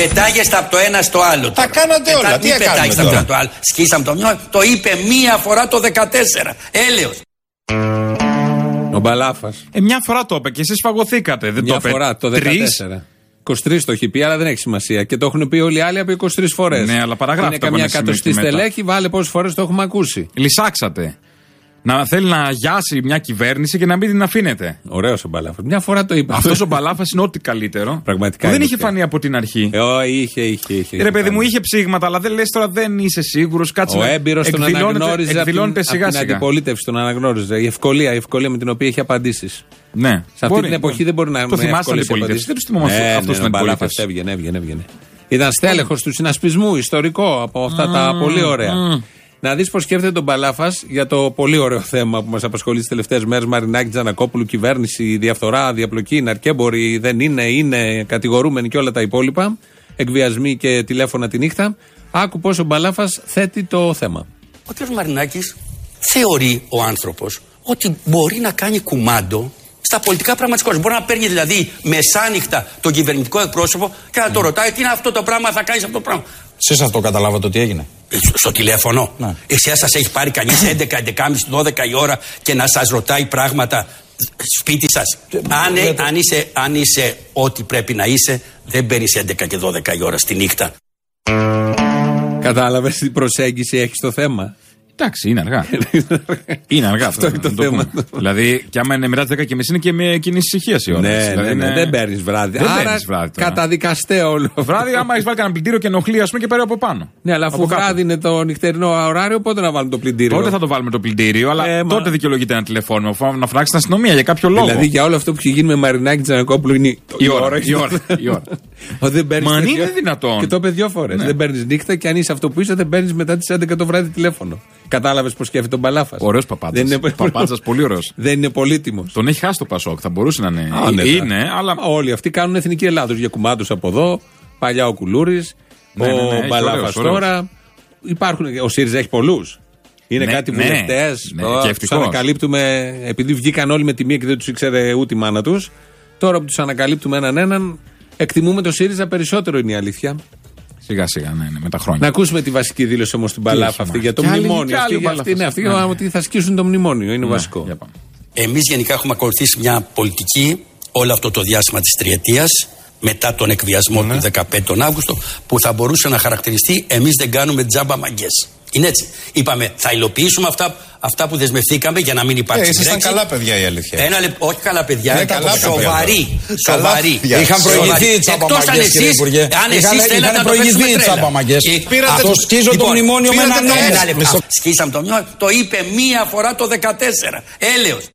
πετάγεστε από το ένα στο άλλο. Τα κάνατε όλα. Τι έκανατε τώρα? Το άλλο. Σκίσαμε το μυαλό. Το είπε μία φορά το 14. Έλεος. Ο Μπαλάφας. Μια φορά το είπε και εσείς φαγωθήκατε. Δεν μια το είπε. Φορά το 14. 23 το έχει πει, αλλά δεν έχει σημασία. Και το έχουν πει όλοι οι άλλοι από 23 φορές. Ναι, αλλά παραγράφει. Είναι καμιά εκατοστή στελέχη, βάλε πόσες φορές το έχουμε ακούσει. Λυσάξατε. Να θέλει να γιάσει μια κυβέρνηση και να μην την αφήνετε. Ωραίος ο Μπαλάφας. Μια φορά το είπα. Αυτός ο Μπαλάφας είναι ό,τι καλύτερο. Πραγματικά. Δεν είχε φανεί από την αρχή. Είχε. Ρε παιδί μου, είχε ψήγματα, αλλά δεν λες τώρα δεν είσαι σίγουρος. Κάτσε ο έμπειρος τον αναγνώριζε. Εκδηλώνεται σιγά σιγά. Την αντιπολίτευση τον αναγνώριζε. Η ευκολία με την οποία είχε απαντήσεις. Ναι. Σε αυτή την εποχή δεν μπορεί να. Το θυμάσαι αντιπολίτευση. Δεν του θυμόμαστε αυτός τον αντιπολίτευση. Έβγαινε. Ήταν στέλεχος του συνασπισμού, ιστορικό από αυτά τα πολύ ωραία. Να δεις πώς σκέφτεται τον Μπαλάφας για το πολύ ωραίο θέμα που μας απασχολεί τις τελευταίες μέρες. Μαρινάκη, Τζανακόπουλου, κυβέρνηση, διαφθορά, διαπλοκή, ναρκέμποροι, δεν είναι κατηγορούμενοι και όλα τα υπόλοιπα. Εκβιασμοί και τηλέφωνα τη νύχτα. Άκου πώς ο Μπαλάφας θέτει το θέμα. Ο κ. Μαρινάκης θεωρεί ο άνθρωπος ότι μπορεί να κάνει κουμάντο στα πολιτικά πράγματα της χώρας. Μπορεί να παίρνει δηλαδή μεσάνυχτα τον κυβερνητικό εκπρόσωπο και να το ρωτάει τι είναι αυτό το πράγμα, θα κάνεις αυτό το πράγμα. Εσείς αυτό καταλάβατε ότι έγινε? Στο τηλέφωνο. Ναι. Εσάς σας έχει πάρει κανείς 11, 11.30, 12 η ώρα και να σας ρωτάει πράγματα σπίτι σας? Αν είσαι ό,τι πρέπει να είσαι, δεν μπαίνεις 11 και 12 η ώρα στη νύχτα. Κατάλαβες τι προσέγγιση έχει στο θέμα? Εντάξει, είναι αργά. Είναι αργά αυτό. Είναι το θέμα. Δηλαδή, και άμα είναι μετά τις 10.30 είναι και με κίνηση ησυχία η ώρα. Ναι, δεν παίρνεις βράδυ. Άρα καταδικαστέ όλο. Βράδυ, άμα έχεις βάλει κανένα πλυντήριο και ενοχλεί, ας πούμε, και παίρνει από πάνω. Ναι, αλλά αφού βράδυ είναι το νυχτερινό ωράριο, πότε να βάλουμε το πλυντήριο? Τότε θα το βάλουμε το πλυντήριο, αλλά τότε δικαιολογείται ένα τηλεφώνημα. Να φράξει την αστυνομία για κάποιο λόγο. Δηλαδή, για όλο αυτό που έχει γίνει με Μαρινάκη Τζανακόπουλου είναι η ώρα. Μα είναι δυνατόν. Και το είπε 2 φορές. Δεν παίρνεις νύχτα και αν είσαι αυτό που είσαι, δεν παίρνεις μετά τις 11 το βράδυ τηλέφωνο. Κατάλαβες πώς σκέφτεται τον Μπαλάφας? Ωραίος παπάτσας. Παπάτσας, πολύ ωραίος. Δεν είναι πολύτιμος. Τον έχει χάσει το Πασόκ, θα μπορούσε να είναι. Είναι, αλλά. Όλοι αυτοί κάνουν εθνική Ελλάδος για κουμάντους από εδώ. Παλιά ο Κουλούρης, ο Μπαλάφας τώρα. Υπάρχουν. Ο ΣΥΡΙΖΑ έχει πολλούς. Είναι κάτι βουλευτές. Τους ανακαλύπτουμε, επειδή βγήκαν όλοι με τη μία και δεν τους ήξερε ούτε η μάνα τους. Τώρα που τους ανακαλύπτουμε έναν, εκτιμούμε το ΣΥΡΙΖΑ περισσότερο, είναι η αλήθεια. Σιγά σιγά, ναι, με τα χρόνια. Να ακούσουμε τη βασική δήλωση όμως του Μπαλάφα αυτή για το μνημόνιο. Αυτή ότι θα σκίσουν το μνημόνιο, είναι βασικό. Εμείς γενικά έχουμε ακολουθήσει μια πολιτική όλο αυτό το διάστημα της τριετίας, μετά τον εκβιασμό του 15 τον Αύγουστο, που θα μπορούσε να χαρακτηριστεί εμείς δεν κάνουμε τζάμπα μαγκές. Είναι έτσι. Είπαμε, θα υλοποιήσουμε αυτά που δεσμευθήκαμε για να μην υπάρξει Brexit. Ήσασταν καλά παιδιά, η αλήθεια. Όχι καλά παιδιά, σοβαροί. Είχαν προηγηθεί οι τσάμπαμαγκές, κύριε Υπουργέ. Αν εσείς θέλατε να το προηγηθεί οι τσάμπαμαγκές. Το σκίζω το μνημόνιο με έναν νόμο. Σκίσαμε το μνημόνιο, το είπε μία φορά το 14. Έλεος.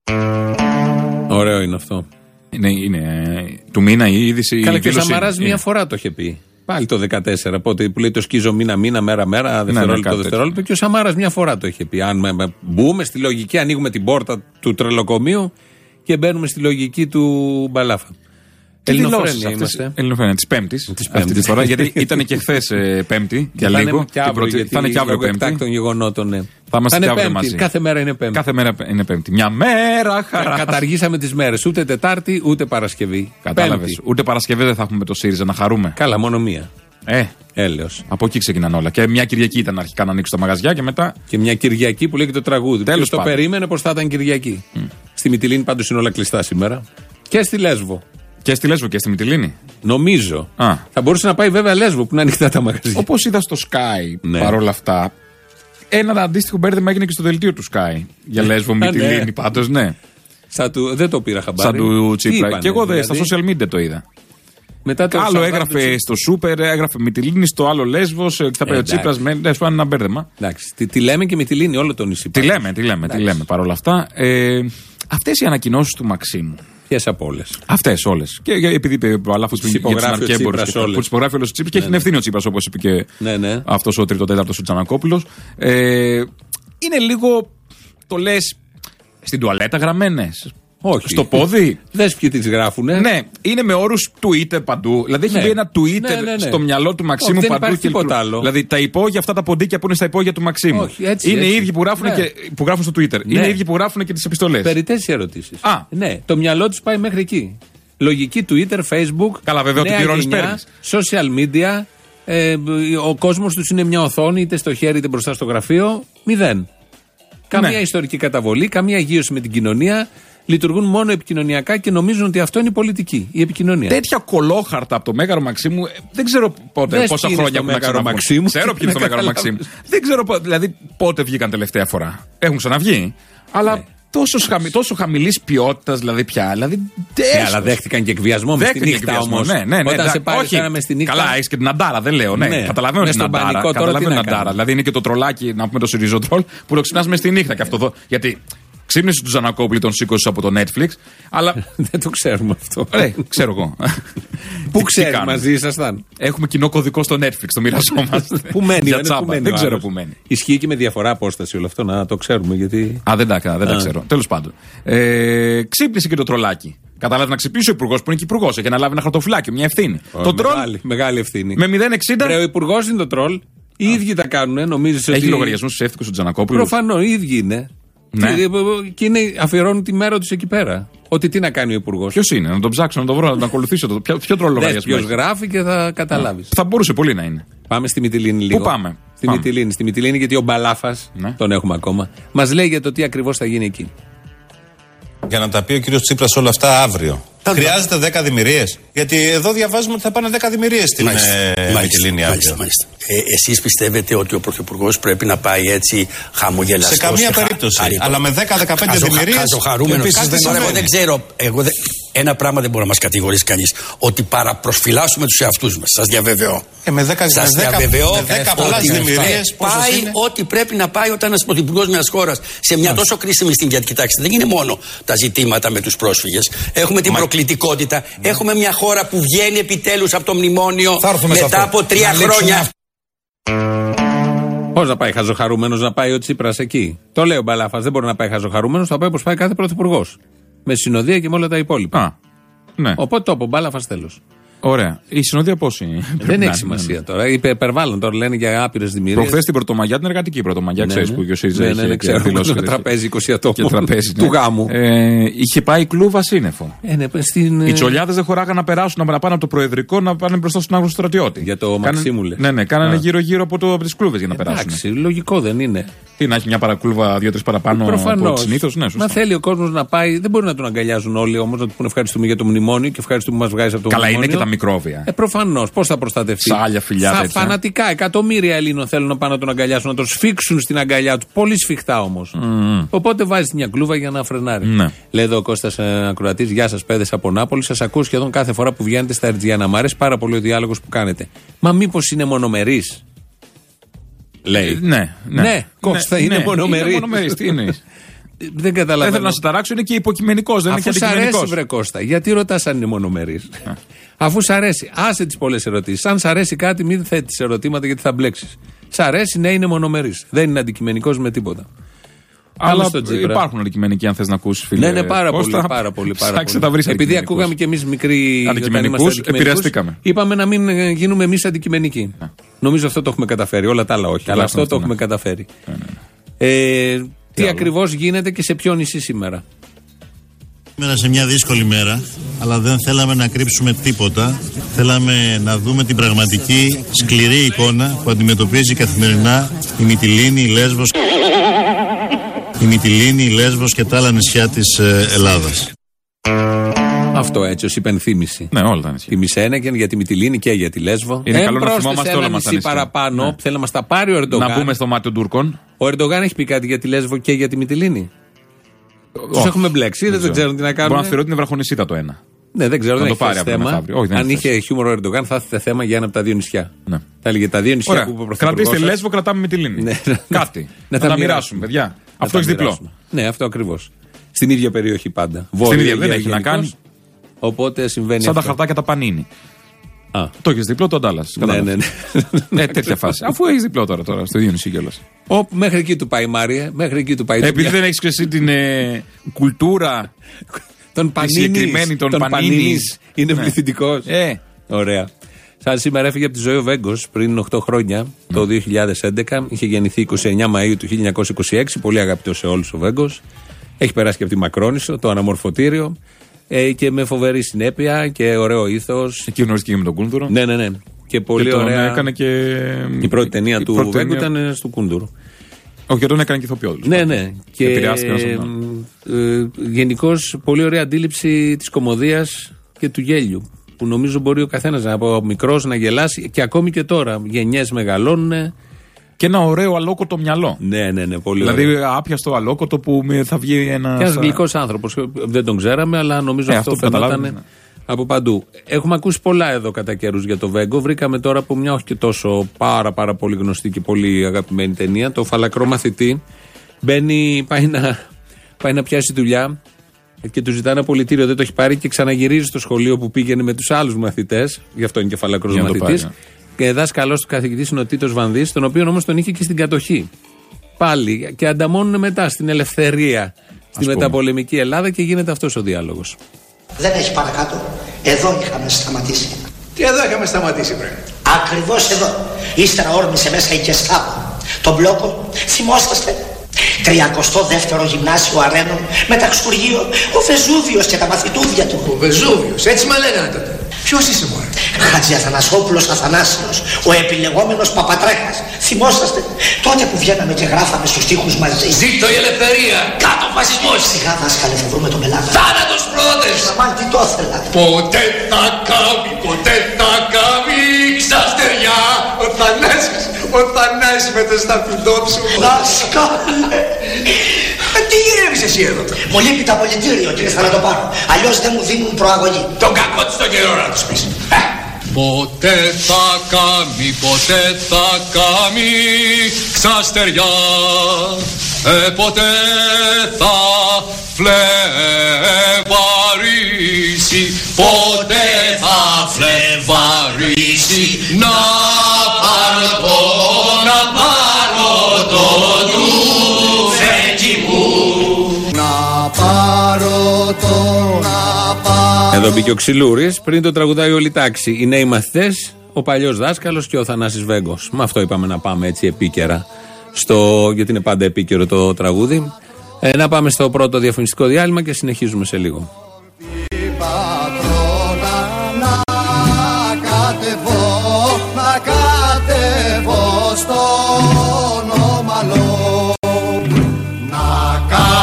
Ωραίο είναι αυτό. Είναι του μήνα η είδηση. Καλά, και ο Σαμαράς μία φορά το είχε πει. Πάλι το 14, πότε που λέει το σκίζω μήνα, μέρα, δευτερόλεπτο. Και ο Σαμάρας μια φορά το είχε πει. Αν μπούμε στη λογική, ανοίγουμε την πόρτα του τρελοκομείου και μπαίνουμε στη λογική του Μπαλάφα. Ελληνοφρένεια είμαστε. Ελληνοφρένεια της Πέμπτης. Αυτή τη φορά, γιατί ήταν και χθες Πέμπτη για λίγο. Θα είναι και αύριο Πέμπτη. Των γεγονότων, ναι. Θα είμαστε και αύριο μαζί. Κάθε μέρα είναι Πέμπτη. Κάθε μέρα είναι Πέμπτη. Μια μέρα χαρά. Καταργήσαμε τις μέρες. Ούτε Τετάρτη, ούτε Παρασκευή. Κατάλαβες. Ούτε Παρασκευή δεν θα έχουμε με το ΣΥΡΙΖΑ να χαρούμε. Καλά, μόνο μία. Έλεος. Από εκεί ξεκινάνε όλα. Και μια Κυριακή ήταν αρχικά να ανοίξουν τα μαγαζιά και μετά. Και μια Κυριακή που λέει και το τραγούδι. Τέλος το περίμενε πως θα ήταν Κυριακή. Στη Μυτιλήνη πάντως είναι όλα κλειστά σήμερα. Και στη Λέσβο. Και στη Λέσβο και στη Μυτιλήνη. Νομίζω. Θα μπορούσε να πάει βέβαια Λέσβο που είναι ανοιχτά τα μαγαζιά. Όπως είδα στο Sky παρόλα αυτά. Ένα αντίστοιχο μπέρδεμα έγινε και στο δελτίο του Sky. Για Λέσβο, Μυτιλήνη πάντως, ναι. Δεν το πήρα χαμπάρι. Σαν του Τσίπρα. Και εγώ στα social media το είδα. Άλλο έγραφε στο Σούπερ, έγραφε Μυτιλήνη, στο άλλο Λέσβος. Θα πει ο Τσίπρας με ένα μπέρδεμα. Εντάξει. Τη λέμε και Μυτιλήνη όλο το νησί. Τη λέμε παρόλα αυτά. Αυτές οι ανακοινώσεις του Μαξίμου. Ποιες από όλες? Αυτές όλες. Και επειδή είπε ο Αλάφος που υπογράφει ο Τσίπρας όλες. Που υπογράφει όλες ο Τσίπρας και έχει ευθύνη ο Τσίπρας, όπως είπε και αυτός ο τρίτο-τέταρτος ο Τζανακόπουλος. Είναι λίγο, το λες, στην τουαλέτα γραμμένες. Όχι. Στο πόδι. Δες ποιοι τις γράφουνε. Ναι, είναι με όρους Twitter παντού. Δηλαδή έχει μπει ένα Twitter στο μυαλό του Μαξίμου παντού. Δεν υπάρχει τίποτα άλλο. Δηλαδή τα υπόγεια, αυτά τα ποντίκια που είναι στα υπόγεια του Μαξίμου. Όχι, έτσι, είναι οι ίδιοι που γράφουν στο Twitter. Είναι οι ίδιοι που γράφουν και τις επιστολές. Περιττές οι ερωτήσεις. Ναι, το μυαλό τους πάει μέχρι εκεί. Λογική Twitter, Facebook. Καλά, βέβαια, ότι πληρώνεις παίρνεις. Social media. Ο κόσμος τους είναι μια οθόνη, είτε στο χέρι είτε μπροστά στο γραφείο. 0. Καμία ιστορική καταβολή, καμία αγίωση με την κοινωνία. Λειτουργούν μόνο επικοινωνιακά και νομίζουν ότι αυτό είναι η πολιτική, η επικοινωνία. Τέτοια κολόχαρτα από το Μέγαρο Μαξίμου, δεν ξέρω πότε, πόσα χρόνια έχουν να ξαναβγούν. Ξέρω ποιοι είναι στο Μέγαρο Μαξίμου. Δεν ξέρω δηλαδή πότε βγήκαν τελευταία φορά. Έχουν ξαναβγεί, αλλά τόσο χαμηλής ποιότητας δηλαδή πια. Δηλαδή, αλλά δέχτηκαν και εκβιασμό με στη νύχτα όμως. Ναι, όταν σε πάρει μες στη νύχτα. Καλά, έχεις και την Αντάρα, δεν λέω. Ναι. Καταλαβαίνω την Αντάρα. Καταλαβαίνω την Αντάρα. Δηλαδή είναι και το τρολάκι, να πούμε το Σιριζοτρόλ, που το ξυπνάς μες στη νύχτα και αυτό εδώ. Γιατί ξύπνησε του Τζανακόπουλου, τον σήκωσε από το Netflix. Αλλά. Δεν το ξέρουμε αυτό. Ξέρω εγώ. Πού ξέρει, μαζί ήσασταν. Έχουμε κοινό κωδικό στο Netflix, το μοιραζόμαστε. Πού μένει, δεν ξέρω πού μένει. Ισχύει και με διαφορά απόσταση όλο αυτό, να το ξέρουμε. Γιατί. Δεν τα ξέρω. Τέλος πάντων. Ξύπνησε και το τρολάκι. Κατάλαβε να ξυπνήσει ο υπουργός που είναι και υπουργός. Έχει αναλάβει ένα χαρτοφυλάκιο, μια ευθύνη. Το τρολ. Μεγάλη ευθύνη. Με 0,60. Ο υπουργός είναι το τρολ. Οι ίδιοι τα κάνουν, νομίζεις. Έχει λογαριασμού στου εύθυκου του Τζανακόπουλου. Προφανώς, οι ίδιοι είναι. Ναι. Και αφιερώνουν τη μέρα τους εκεί πέρα. Ότι τι να κάνει ο υπουργός. Ποιος είναι, να τον ψάξω, να τον βρω, να τον ακολουθήσω. Ποιο τρόλο λογαριασμό. Ποιος γράφει και θα καταλάβεις. Θα μπορούσε πολύ να είναι. Πάμε στη Μυτιλήνη λίγο. Πού πάμε? Στη Μυτιλήνη, γιατί ο Μπαλάφας, τον έχουμε ακόμα, μας λέει για το τι ακριβώς θα γίνει εκεί. Για να τα πει ο κύριος Τσίπρας όλα αυτά αύριο. Χρειάζεται 10 δημιουργίες. Γιατί εδώ διαβάζουμε ότι θα πάνε 10 δημιουργίες στην Μυτιλήνη αύριο. Εσείς πιστεύετε ότι ο Πρωθυπουργός πρέπει να πάει έτσι χαμογελαστός? Σε καμία περίπτωση. Αλλά με 10-15 δημιουργίες. Εγώ δεν ξέρω. Ένα πράγμα δεν μπορεί να μας κατηγορήσει κανείς. Ότι παραπροσφυλάσσουμε τους εαυτούς μας. Σας διαβεβαιώ. Με 10 πολλές δημιουργίες. Πάει ό,τι πρέπει να πάει όταν ένας πρωθυπουργός μιας χώρας σε μια τόσο κρίσιμη στιγμή. Γιατί κοιτάξτε, δεν είναι μόνο τα ζητήματα με τους πρόσφυγες. Έχουμε την προκλητικότητα. Έχουμε μια χώρα που βγαίνει επιτέλους από το μνημόνιο μετά από 3 χρόνια. Πώς να πάει χαζοχαρούμενος να πάει ο Τσίπρας εκεί? Το λέει ο Μπαλάφας, δεν μπορεί να πάει χαζοχαρούμενος, θα πάει όπως πάει κάθε πρωθυπουργός. Με συνοδεία και με όλα τα υπόλοιπα. Ναι. Οπότε το είπε ο Μπάλαφας, τέλος. Ωραία. Η συνοδεία πώς είναι? Δεν έχει σημασία τώρα. Υπερβάλλον τώρα, λένε για άπειρες δημιουργίες. Προχθές την Πρωτομαγιά, την εργατική Πρωτομαγιά, ξέρεις που ο ΣΥΡΙΖΑ είχε δηλώσει. Το τραπέζι 20 ατόμων του γάμου. Είχε πάει κλούβα σύννεφο. Οι τσολιάδες δεν χωράγαν να περάσουν, να πάνε από το Προεδρικό να πάνε μπροστά στον Άγνωστο Στρατιώτη. Για το Μαξίμου λες. Ναι, κάνανε γύρω-γύρω από τις κλούβες για να περάσουν. Εντάξει, λογικό δεν είναι? Τι να έχει μια παρακλούβα 2-3 παραπάνω από συνήθως? Ναι, μα θέλει ο κόσμος να πάει, δεν μπορεί να τον αγκαλιάζουν όλοι όμως, να του πούνε ευχαριστούμε για το μνημόνιο και ευχαριστούμε που μας βγάζει από το μνημόνιο. Καλά, είναι και τα μικρόβια. Προφανώς. Πώς θα προστατευτεί? Σάλια, φιλιά, τέτοια. Φανατικά, εκατομμύρια Ελλήνων θέλουν να πάνε να τον αγκαλιάσουν, να τον σφίξουν στην αγκαλιά του. Πολύ σφιχτά όμως. Οπότε βάζει μια κλούβα για να φρενάρει. Ναι. Λέει εδώ ο Κώστας ακροατής, γεια σας παιδες από Νάπολη. Σας ακούω σχεδόν κάθε φορά που βγαίνετε στα Ερτζιάνα. Μ' αρέσει πάρα πολύ ο διάλογος που κάνετε. Μα μήπως είναι μονομερής? Λέει. Ναι, Κώστα, είναι μονομερής. Τι είναι? Δεν καταλαβαίνω. Δεν θέλω να σε ταράξω, είναι και υποκειμενικός, δεν είναι και αντικειμενικός. Αφού σ' αρέσει, βρε Κώστα, γιατί ρωτάς αν είναι μονομερής? Αφού σ' αρέσει, άσε τις πολλές ερωτήσεις. Αν σ' αρέσει κάτι, μην θέτεις ερωτήματα γιατί θα μπλέξεις. Σ' αρέσει, ναι, είναι μονομερής. Δεν είναι αντικειμενικός με τίποτα. Αλλά υπάρχουν αντικειμενικοί, αν θες να ακούσεις, φίλε. Ναι, πάρα πολύ. Επειδή ακούγαμε κι εμείς μικροί αντικειμενικούς, επηρεαστήκαμε. Είπαμε να μην γίνουμε εμείς αντικειμενικοί. Νομίζω αυτό το έχουμε καταφέρει. Όλα τα άλλα όχι. Αλλά αυτό το έχουμε καταφέρει. Τι ακριβώς γίνεται και σε ποιο νησί σήμερα? Σήμερα σε μια δύσκολη μέρα, αλλά δεν θέλαμε να κρύψουμε τίποτα. Θέλαμε να δούμε την πραγματική σκληρή εικόνα που αντιμετωπίζει καθημερινά η Μυτιλήνη, η Λέσβος και τα άλλα νησιά της Ελλάδας. Αυτό έτσι ως υπενθύμηση. Ναι, όλα τα νησιά. Τη Μισένεγεν για τη Μυτιλήνη και για τη Λέσβο. Είναι καλό να θυμόμαστε όλα μας τα νησιά. Παραπάνω, ναι. Θέλει να μας τα πάρει ο Ερντογάν. Να μπούμε στο μάτι των Τούρκων. Ο Ερντογάν έχει πει κάτι για τη Λέσβο και για τη Μυτιλήνη? Τους έχουμε μπλέξει, δεν ξέρουν τι να κάνουν. Μπορεί να θεωρώ ότι είναι βραχονισίδα το ένα. Ναι, δεν ξέρω, δεν έχει θέμα. Όχι, αν είχε χιούμορ ο Ερντογάν, θα έθετε θέμα για ένα από τα δύο νησιά. Ναι. Θα έλεγε τα δύο νησιά. Ωραία. Που είπε ο κρατήστε Λέσβο, κρατάμε Μυτιλήνη. Ναι. Κάτι. Να τα μοιράσουμε, παιδιά. Αυτό έχει διπλό. Ναι, αυτό ακριβώς. Στην ίδια περιοχή πάντα. Στην ίδια δεν έχει να κάνει. Οπότε συμβαίνει. Σαν τα χαρτάκια τα Πανίνι. Το έχει διπλό, το Ντάλλας. Ναι, τέτοια φάση. Αφού έχει διπλό τώρα στο ίδιο νησί κιόλας. Μέχρι εκεί του πάει η Μάρια. Επειδή δεν έχει και εσύ την κουλτούρα. Τον Πανίνης. Είναι πληθυντικός. Ωραία. Σαν σήμερα έφυγε από τη ζωή ο Βέγκος πριν 8 χρόνια, το 2011. Είχε γεννηθεί 29 Μαΐου του 1926. Πολύ αγαπητός σε όλους ο Βέγκος. Έχει περάσει και από τη Μακρόνισσο, το αναμορφωτήριο. Και με φοβερή συνέπεια και ωραίο ήθος. Εκεί γνωρίστηκε με τον Κούνδουρο. Ναι. Και πολύ ωραία. Έκανε και... Η πρώτη ταινία του Βέγκου ήταν στο Κούνδουρο. Όχι, τον έκανε και ηθοποιό. Ναι. Και γενικώς πολύ ωραία αντίληψη της κωμωδίας και του γέλιου. Που νομίζω μπορεί ο καθένας από μικρός να γελάσει και ακόμη και τώρα. Γενιές μεγαλώνουν. Και ένα ωραίο αλόκοτο μυαλό. Ναι, πολύ δηλαδή, ωραίο. Δηλαδή, άπιαστο αλόκοτο που θα βγει ένα. Και ένας γλυκός άνθρωπος. Δεν τον ξέραμε, αλλά νομίζω αυτό φαινόταν από παντού. Έχουμε ακούσει πολλά εδώ κατά καιρούς για το Βέγκο. Βρήκαμε τώρα από μια όχι και τόσο πάρα πολύ γνωστή και πολύ αγαπημένη ταινία, το Φαλακρό Μαθητή. Μπαίνει, πάει να πιάσει δουλειά και του ζητάνε απολυτήριο, δεν το έχει πάρει και ξαναγυρίζει στο σχολείο που πήγαινε με τους άλλους μαθητές. Γι' αυτό είναι και Φαλακρός Μαθητής. Και δάσκαλος του καθηγητής είναι ο Τίτος Βανδύς, τον οποίο όμως τον είχε και στην κατοχή. Πάλι. Και ανταμώνουν μετά στην ελευθερία, στη μεταπολεμική Ελλάδα και γίνεται αυτός ο διάλογος. Δεν έχει παρακάτω. Εδώ είχαμε σταματήσει. Τι εδώ είχαμε σταματήσει πριν? Ακριβώς εδώ. Ύστερα όρμησε μέσα η Κεστάπο. Τον μπλόκο, θυμόσαστε. 32ο γυμνάσιο Αρένων, μεταξουργείο, ο Βεζούβιος και τα μαθητούδια του. Ο Βεζούβιος, έτσι με λέγανε τότε. Ποιος είσαι μωρέ? Χατζη Αθανασόπουλος Αθανάσιος, ο επιλεγόμενος Παπατράκας. Θυμόσαστε, τότε που βγαίναμε και γράφαμε στους τοίχους μαζί. Ζήτω η ελευθερία, κάτω ο φασισμός. Σιγά δάσκαλε, θα βρούμε τον πελάτα. Θάνατος πρώτες. Αμάν, τι το ήθελα. Ποτέ θα κάμει ξαστεριά ο Θανάσης με το σταφυντόψου. Δάσκαλε. Τι γυρεύεις εσύ εδώ? Μου λείπει το απολυτήριο και ήρθα να το πάρω. Αλλιώς δεν μου δίνουν προαγωγή. Τον κακό της τον καιρό να τους πεις. Ποτέ θα κάμει ξαστεριά, ποτέ θα φλεβαρίσει, ποτέ θα φλεβαρίσει. Να πάρω το τουφέκι μου. Εδώ μπήκε ο Ξυλούρης, πριν το τραγουδάει όλη η τάξη. Οι νέοι μαθητές, ο παλιός δάσκαλος και ο Θανάσης Βέγκος. Με αυτό είπαμε να πάμε έτσι επίκαιρα, γιατί είναι πάντα επίκαιρο το τραγούδι. Να πάμε στο πρώτο διαφημιστικό διάλειμμα και συνεχίζουμε σε λίγο. Να κατεβώ στον ομαλό. Να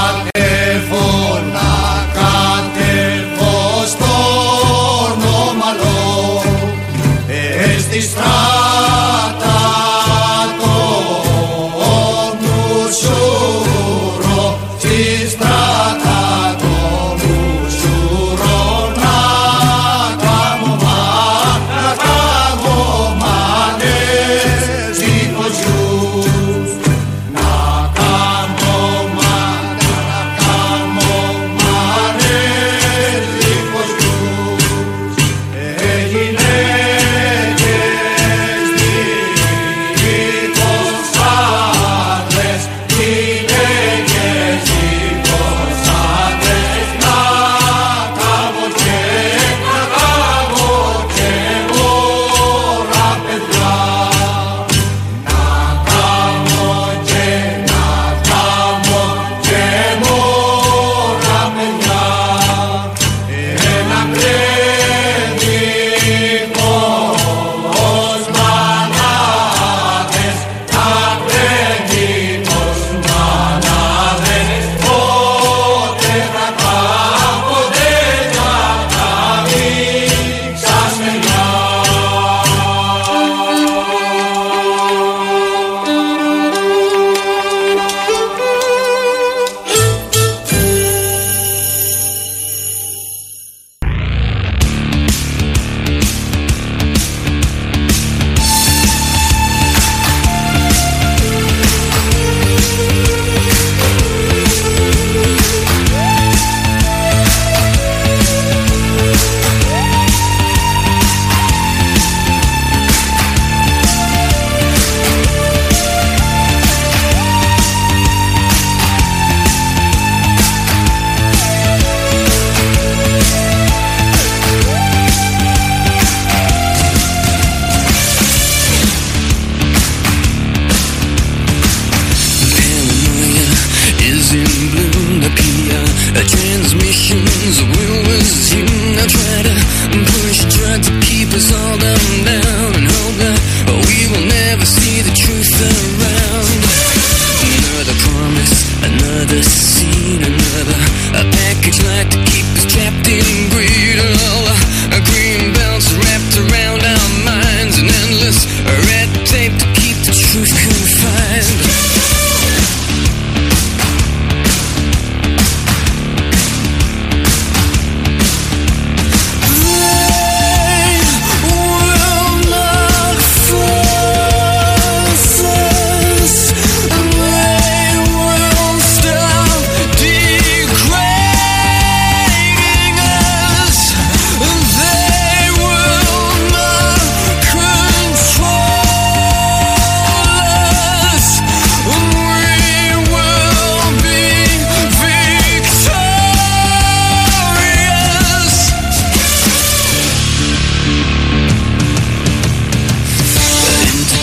κατεβώ στον ομαλό. Στη στράτα το μουσούρο, στη στράτα το μουσούρο. Να κάνω μάνε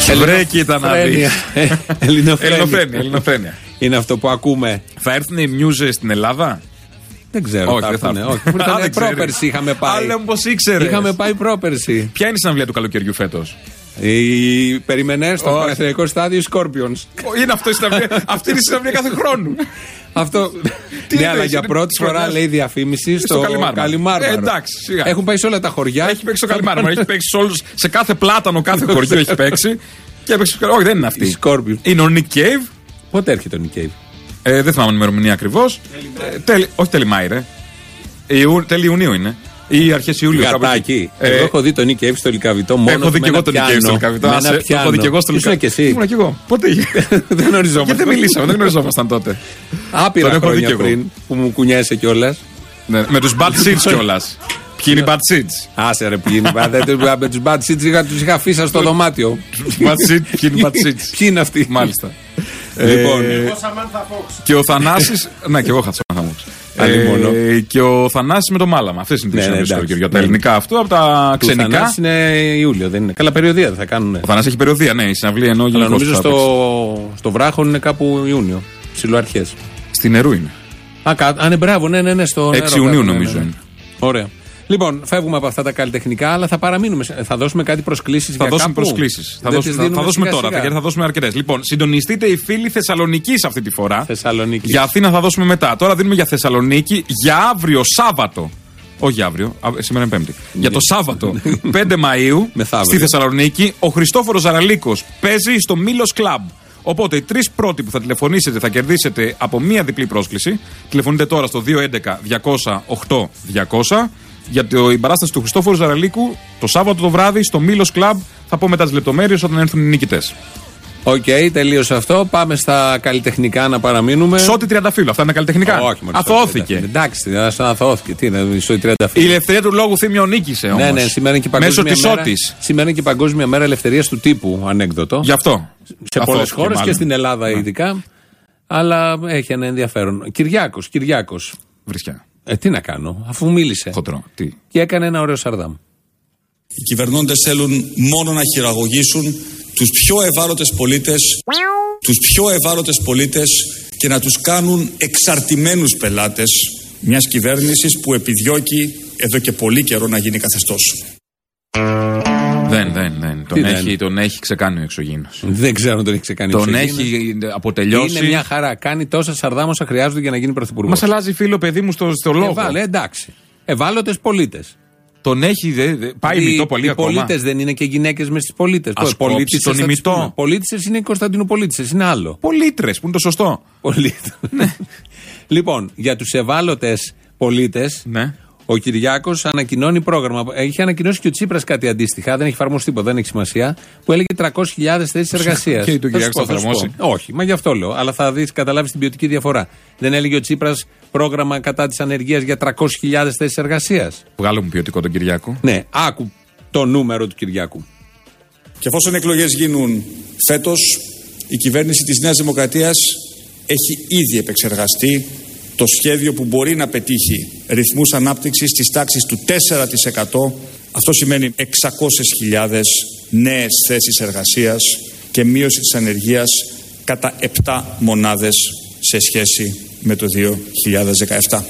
Βρε, κοίτα να δει. Ελληνοφρένεια. Είναι αυτό που ακούμε. Θα έρθουν οι Μιούζες στην Ελλάδα? Δεν ξέρω. Όχι, δεν θα έρθουν. Όχι. Πρόπερση είχαμε πάει. Άλλο πως ήξερες. Είχαμε πάει πρόπερση. Ποια είναι η συναυλία του καλοκαιριού φέτος? Περίμενε στο Παναθηναϊκό στάδιο Scorpions. Είναι αυτό η συναυλία. Αυτή είναι η συναυλία κάθε χρόνο. Αυτό. Ναι, αλλά για πρώτη φορά λέει διαφήμιση στο Καλιμάρμαρο. Εντάξει, σιγά. Έχουν πάει σε όλα τα χωριά. Έχει παίξει στο Καλιμάρμαρο. Έχει παίξει σε κάθε πλάτανο, κάθε χωριό έχει παίξει. Και έπαιξε. Όχι, δεν είναι αυτή. Είναι ο Nick Cave. Πότε έρχεται ο Nick Cave? Δεν θυμάμαι την ημερομηνία ακριβώς. Όχι τέλη Μάη, ρε. Τέλη Ιουνίου είναι. Ή αρχές Ιούλιου. Γατάκι. Εγώ έχω δει τον Nick Cave στο Λυκαβητό μόνο. Έχω δει και εγώ τον Nick Cave στο Λυκαβητό. Έχω δει και εγώ στο Λυκαβητό. Ήσουν και εγώ. Πότε είχε? Δεν γνωριζόμασταν. Γιατί δεν μιλήσαμε, δεν γνωριζόμασταν τότε. Άπειρα χρόνια πριν που μου κουνιέσαι κιόλας. Με τους bad seats κιόλας. Ποιοι είναι οι bad seats? Άσε ρε, ποιοι είναι. Με τους bad seats τους είχα αφήσει στο δωμάτιο. Bad seats, ποιοι είναι οι bad seats? Ποιοι είναι αυτοί? Μάλιστα. Λοιπόν. Και ο Θανάσης. Να, και εγώ είχα Σαμάνθα Φόξ. Και ο Θανάσης με το Μάλαμα. Αυτές είναι τις συναντήσεις για τα ελληνικά αυτού. Από τα ξενικά. Ο Θανάσης είναι Ιούλιο, δεν είναι. Καλά, περιοδία δεν θα κάνουν. Ο Θανάσης έχει περιοδία, ναι. Η συναυλία εννοώ. Αλλά νομίζω στο Βράχο είναι κάπου Ιούνιο. Ψιλοαρχές. Στην Νερού είναι. Ναι, μπράβο, ναι. 6 Ιουνίου νομίζω είναι. Ωραία. Λοιπόν, φεύγουμε από αυτά τα καλλιτεχνικά, αλλά θα παραμείνουμε. Θα δώσουμε κάτι προσκλήσεις για κάπου. Θα δώσουμε τώρα, γιατί θα δώσουμε αρκετές. Λοιπόν, συντονιστείτε οι φίλοι Θεσσαλονικής αυτή τη φορά. Θεσσαλονίκη. Για Αθήνα θα δώσουμε μετά. Τώρα δίνουμε για Θεσσαλονίκη για αύριο Σάββατο. Όχι αύριο, σήμερα είναι Πέμπτη. Για το Σάββατο 5 Μαΐου στη Θεσσαλονίκη ο Χριστόφορος Ζαραλίκος παίζει στο Μήλος Κλαμπ. Οπότε οι τρεις πρώτοι που θα τηλεφωνήσετε θα κερδίσετε από μία διπλή πρόσκληση. Τηλεφωνείτε τώρα στο 211-200-8200 για την παράσταση του Χριστόφορου Ζαραλίκου το Σάββατο το βράδυ στο Μήλος Κλαμπ. Θα πω μετά τις λεπτομέρειες όταν έρθουν οι νικητές. Οκ, τελείωσε αυτό. Πάμε στα καλλιτεχνικά να παραμείνουμε. Σώτη Τριανταφύλλου, αυτά είναι καλλιτεχνικά. Όχι, αθωώθηκε. Εντάξει, αθωώθηκε. Τι είναι, Σώτη Τριανταφύλλου. Η ελευθερία του λόγου Θήμιο νίκησε όμως. Ναι, σήμερα είναι και παγκόσμια μέρα. Σήμερα είναι και Παγκόσμια Μέρα Ελευθερίας του Τύπου, ανέκδοτο. Γι' αυτό. Σε πολλές χώρες και στην Ελλάδα ειδικά. Αλλά έχει ένα ενδιαφέρον. Κυριάκος. Βρισιά. Τι να κάνω, αφού μίλησε. Χοντρό. Τι. Και έκανε ένα ωραίο σαρδάμ. Οι κυβερνώντες θέλουν μόνο να χειραγωγήσουν τους πιο ευάλωτες πολίτες και να τους κάνουν εξαρτημένους πελάτες μιας κυβέρνησης που επιδιώκει εδώ και πολύ καιρό να γίνει καθεστώς. Τον έχει ξεκάνει ο εξωγήινος. Δεν ξέρω αν τον έχει ξεκάνει ο εξωγήινος. Τον έχει αποτελειώσει. Είναι μια χαρά. Κάνει τόσα σαρδάμ όσα χρειάζονται για να γίνει πρωθυπουργός. Μας αλλάζει φίλο παιδί μου στο λόγο. Εντάξει. Ευάλωτες πολίτες. Τον έχει πάει μητό πολύ ακόμα. Οι πολίτες δεν είναι και γυναίκες μες στις πολίτες. Τον ημιτό. Πολίτες είναι οι Κωνσταντινοπολίτες, είναι άλλο. Πολίτρες, που είναι το σωστό. Λοιπόν, για τους ευάλωτες πολίτες, ο Κυριάκος ανακοινώνει πρόγραμμα. Έχει ανακοινώσει και ο Τσίπρας κάτι αντίστοιχα, δεν έχει εφαρμοστεί τίποτα, δεν έχει σημασία. Που έλεγε 300.000 θέσεις εργασίας. Και τον Κυριάκο θα εφαρμόσει. Όχι, μα γι' αυτό λέω. Αλλά θα δεις, καταλάβεις την ποιοτική διαφορά. Δεν έλεγε ο Τσίπρας πρόγραμμα κατά της ανεργίας για 300.000 θέσεις εργασίας. Βγάλω μου ποιοτικό τον Κυριάκο. Ναι, άκου το νούμερο του Κυριάκου. Και εφόσον εκλογές γίνουν φέτος, η κυβέρνηση της Νέας Δημοκρατίας έχει ήδη επεξεργαστεί το σχέδιο που μπορεί να πετύχει ρυθμούς ανάπτυξης της τάξης του 4%. Αυτό σημαίνει 600.000 νέες θέσεις εργασίας και μείωση της ανεργίας κατά 7 μονάδες σε σχέση με το 2017.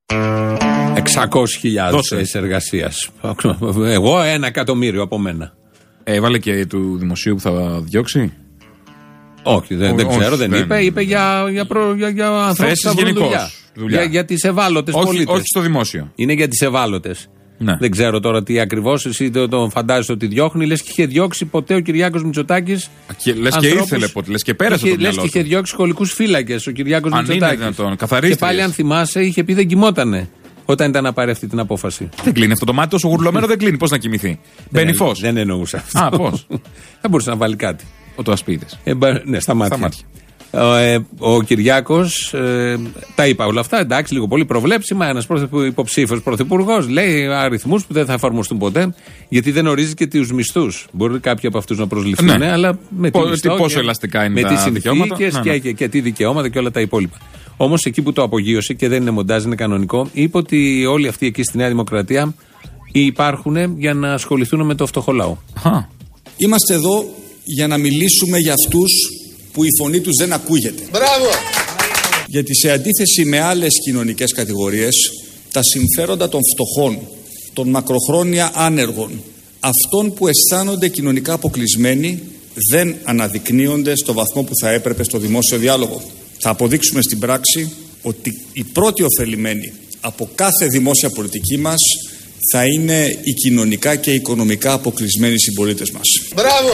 600.000 θέσεις εργασίας. Εγώ 1 εκατομμύριο από μένα. Έβαλε και του δημοσίου που θα διώξει. Όχι, δεν ξέρω, δεν είπε. Είπε για ανθρώπους που θα βρουν δουλειά. Για τις ευάλωτες πολίτες. Όχι στο δημόσιο. Είναι για τις ευάλωτες. Ναι. Δεν ξέρω τώρα τι ακριβώς. Εσύ τον φαντάζεσαι ότι διώχνει. Λες και είχε διώξει ποτέ ο Κυριάκος Μητσοτάκης. Λες και ήθελε ποτέ. Λες και πέρασε το μυαλό του. Λες και είχε διώξει σχολικούς φύλακες ο Κυριάκος Μητσοτάκης. Και πάλι, αν θυμάσαι, είχε πει δεν κοιμότανε όταν ήταν να πάρει αυτή την απόφαση. Δεν κλείνει αυτό το μάτι, τόσο γουρλωμένο δεν κλείνει. Πώς να κοιμηθεί. Μπαίνει φως. Δεν εννοούσα αυτό. Α, πώς. Θα μπορούσε να βάλει κάτι. Το ασπίδες. Ναι, στα μάτια. Ο Κυριάκος τα είπα όλα αυτά. Εντάξει, λίγο πολύ προβλέψιμα. Ένας υποψήφιος πρωθυπουργός λέει αριθμούς που δεν θα εφαρμοστούν ποτέ, γιατί δεν ορίζει και τους μισθούς. Μπορεί κάποιοι από αυτούς να προσληφθούν, αλλά με τι μισθό, πόσο ελαστικά είναι με τις συνθήκες και τι δικαιώματα και όλα τα υπόλοιπα. Όμως εκεί που το απογείωσε και δεν είναι μοντάζ, είναι κανονικό, είπε ότι όλοι αυτοί εκεί στη Νέα Δημοκρατία υπάρχουν για να ασχοληθούν με το φτωχό λαό. Είμαστε εδώ για να μιλήσουμε για αυτούς που η φωνή τους δεν ακούγεται. Μπράβο! Γιατί σε αντίθεση με άλλες κοινωνικές κατηγορίες, τα συμφέροντα των φτωχών, των μακροχρόνια άνεργων, αυτών που αισθάνονται κοινωνικά αποκλεισμένοι, δεν αναδεικνύονται στο βαθμό που θα έπρεπε στο δημόσιο διάλογο. Θα αποδείξουμε στην πράξη ότι οι πρώτοι ωφελημένοι από κάθε δημόσια πολιτική μας θα είναι οι κοινωνικά και οικονομικά αποκλεισμένοι συμπολίτες μας. Μπράβο!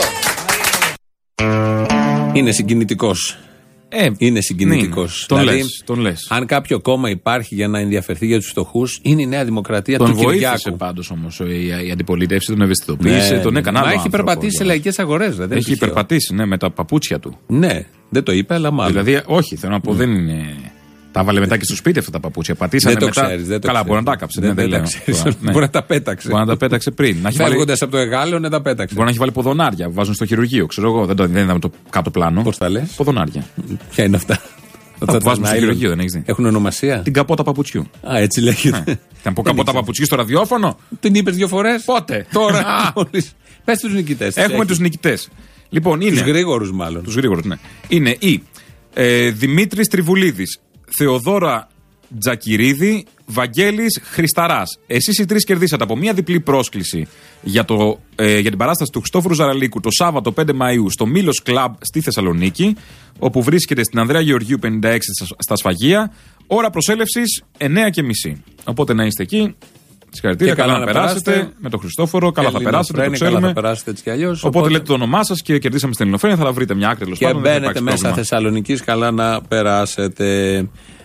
Είναι συγκινητικός. Είναι συγκινητικός. Τον λες. Αν κάποιο κόμμα υπάρχει για να ενδιαφερθεί για τους φτωχούς, είναι η Νέα Δημοκρατία του Κυριάκου. Τον βοήθησε πάντως όμως η αντιπολίτευση, τον ευαισθητοποίησε, τον έκανε άλλο. Μα έχει περπατήσει σε λαϊκές αγορές. Έχει περπατήσει, με τα παπούτσια του. Ναι, δεν το είπε, αλλά μάλλον. Δηλαδή, όχι, θέλω να πω, δεν είναι. Τα βάλε μετά και στο σπίτι αυτά τα παπούτσια. Πατήσανε δεν μετά. Το ξέρεις, δεν το καλά, ξέρεις. μπορεί να τα κάψε. Μπορεί να τα πέταξε. Μπορεί να τα πέταξε πριν. Φεύγοντας από το εγάλεο να τα πέταξε. Μπορεί να έχει βάλει ποδονάρια. Βάζουν στο χειρουργείο. Ξέρω εγώ, δεν είδαμε το κάτω πλάνο. Πώς τα λες? Ποδονάρια. Ποια είναι αυτά? Αυτά που βάζουμε στο χειρουργείο, δεν έχεις δει? Έχουν ονομασία. Την καπότα παπουτσιού. Α, έτσι λέγεται. Θα πω καπότα παπουτσιού στο ραδιόφωνο. Την είπες 2 φορές? Πότε? Τώρα. Πες τους νικητές. Έχουμε τους νικητές. Λοιπόν, είναι. Τους γρήγορους, μάλλον. Τους γρήγορους, ναι. Είναι η Δημήτρης Τριβουλίδης, Θεοδόρα Τζακυρίδη, Βαγγέλης Χρισταράς. Εσείς οι τρεις κερδίσατε από μια διπλή πρόσκληση για την παράσταση του Χριστόφορου Ζαραλίκου το Σάββατο 5 Μαΐου στο Μήλος Κλαμπ στη Θεσσαλονίκη, όπου βρίσκεται στην Ανδρέα Γεωργίου 56 στα Σφαγεία. Ώρα προσέλευσης 9:30. Οπότε να είστε εκεί. Συγχαρητήρια, καλά να περάσετε με τον Χριστόφορο. Καλά θα περάσετε, το ξέρουμε. Καλά θα περάσετε έτσι κι αλλιώς. Οπότε λέτε το όνομά σας και κερδίσαμε στην Ελληνοφρένεια. Θα βρείτε μια άκρη. Και μπαίνετε μέσα Θεσσαλονικής, καλά να περάσετε.